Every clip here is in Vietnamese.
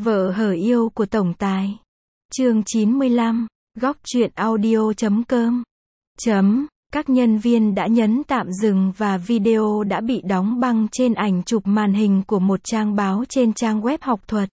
Vợ hở yêu của tổng tài. Chương 95, góc truyện audio.com. Các nhân viên đã nhấn tạm dừng và video đã bị đóng băng trên ảnh chụp màn hình của một trang báo trên trang web học thuật.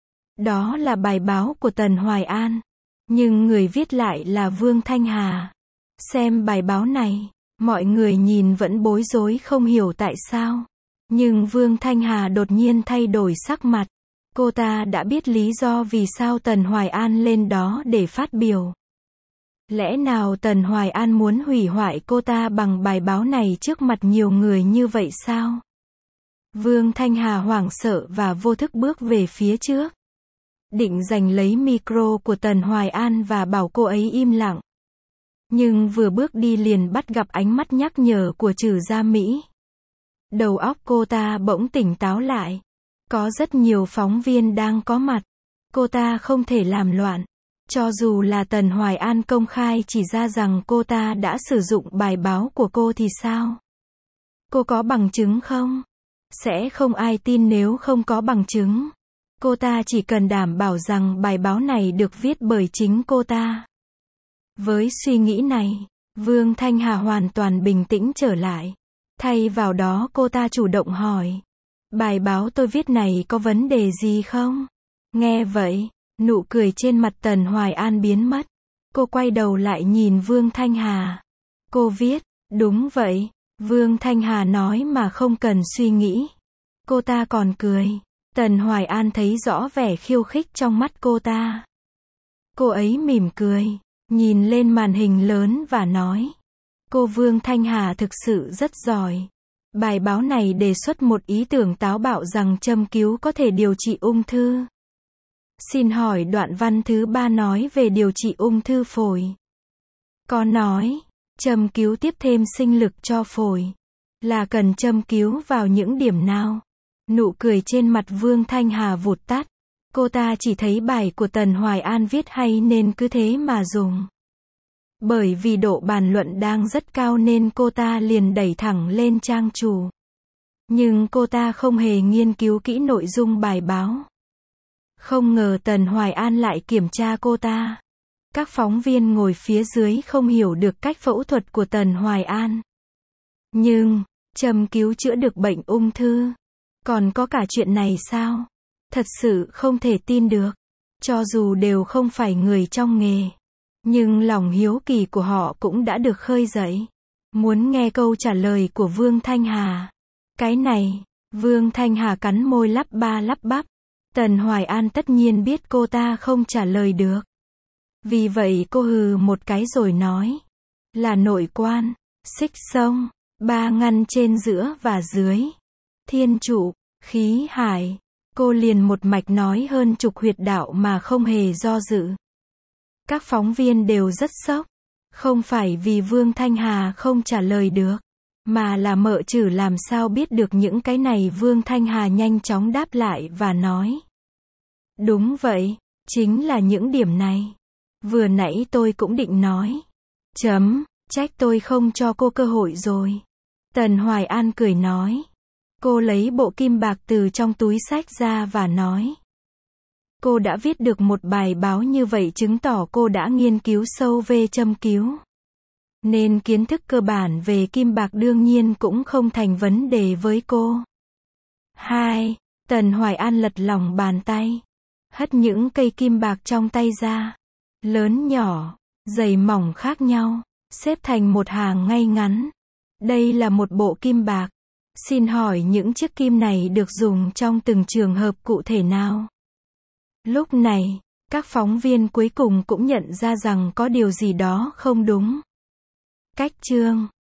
Đó là bài báo của Tần Hoài An. Nhưng người viết lại là Vương Thanh Hà. Xem bài báo này, mọi người nhìn vẫn bối rối không hiểu tại sao. Nhưng Vương Thanh Hà đột nhiên thay đổi sắc mặt. Cô ta đã biết lý do vì sao Tần Hoài An lên đó để phát biểu. Lẽ nào Tần Hoài An muốn hủy hoại cô ta bằng bài báo này trước mặt nhiều người như vậy sao? Vương Thanh Hà hoảng sợ và vô thức bước về phía trước. Định giành lấy micro của Tần Hoài An và bảo cô ấy im lặng. Nhưng vừa bước đi liền bắt gặp ánh mắt nhắc nhở của Trử Gia Mỹ. Đầu óc cô ta bỗng tỉnh táo lại. Có rất nhiều phóng viên đang có mặt. Cô ta không thể làm loạn. Cho dù là Tần Hoài An công khai chỉ ra rằng cô ta đã sử dụng bài báo của cô thì sao? Cô có bằng chứng không? Sẽ không ai tin nếu không có bằng chứng. Cô ta chỉ cần đảm bảo rằng bài báo này được viết bởi chính cô ta. Với suy nghĩ này, Vương Thanh Hà hoàn toàn bình tĩnh trở lại. Thay vào đó cô ta chủ động hỏi. Bài báo tôi viết này có vấn đề gì không? Nghe vậy, nụ cười trên mặt Tần Hoài An biến mất. Cô quay đầu lại nhìn Vương Thanh Hà. Cô viết, đúng vậy, Vương Thanh Hà nói mà không cần suy nghĩ. Cô ta còn cười. Tần Hoài An thấy rõ vẻ khiêu khích trong mắt cô ta. Cô ấy mỉm cười, nhìn lên màn hình lớn và nói. Cô Vương Thanh Hà thực sự rất giỏi. Bài báo này đề xuất một ý tưởng táo bạo rằng châm cứu có thể điều trị ung thư. Xin hỏi đoạn văn thứ 3 nói về điều trị ung thư phổi. Có nói, châm cứu tiếp thêm sinh lực cho phổi. Là cần châm cứu vào những điểm nào? Nụ cười trên mặt Vương Thanh Hà vụt tắt. Cô ta chỉ thấy bài của Tần Hoài An viết hay nên cứ thế mà dùng. Bởi vì độ bàn luận đang rất cao nên cô ta liền đẩy thẳng lên trang chủ. Nhưng cô ta không hề nghiên cứu kỹ nội dung bài báo. Không ngờ Tần Hoài An lại kiểm tra cô ta. Các phóng viên ngồi phía dưới không hiểu được cách phẫu thuật của Tần Hoài An. Nhưng, châm cứu chữa được bệnh ung thư. Còn có cả chuyện này sao? Thật sự không thể tin được. Cho dù đều không phải người trong nghề. Nhưng lòng hiếu kỳ của họ cũng đã được khơi dậy. Muốn nghe câu trả lời của Vương Thanh Hà. Cái này, Vương Thanh Hà cắn môi lắp ba lắp bắp. Tần Hoài An tất nhiên biết cô ta không trả lời được. Vì vậy cô hừ một cái rồi nói. Là nội quan, xích sông, 3 ngăn trên giữa và dưới. Thiên trụ, khí hải. Cô liền một mạch nói hơn chục huyệt đạo mà không hề do dự. Các phóng viên đều rất sốc. Không phải vì Vương Thanh Hà không trả lời được. Mà là mợ Trử làm sao biết được những cái này. Vương Thanh Hà nhanh chóng đáp lại và nói. Đúng vậy, chính là những điểm này. Vừa nãy tôi cũng định nói. Trách tôi không cho cô cơ hội rồi. Tần Hoài An cười nói. Cô lấy bộ kim bạc từ trong túi xách ra và nói. Cô đã viết được một bài báo như vậy chứng tỏ cô đã nghiên cứu sâu về châm cứu. Nên kiến thức cơ bản về kim bạc đương nhiên cũng không thành vấn đề với cô. 2. Tần Hoài An lật lòng bàn tay. Hất những cây kim bạc trong tay ra. Lớn nhỏ, dày mỏng khác nhau, xếp thành một hàng ngay ngắn. Đây là một bộ kim bạc. Xin hỏi những chiếc kim này được dùng trong từng trường hợp cụ thể nào? Lúc này, các phóng viên cuối cùng cũng nhận ra rằng có điều gì đó không đúng. Cách chương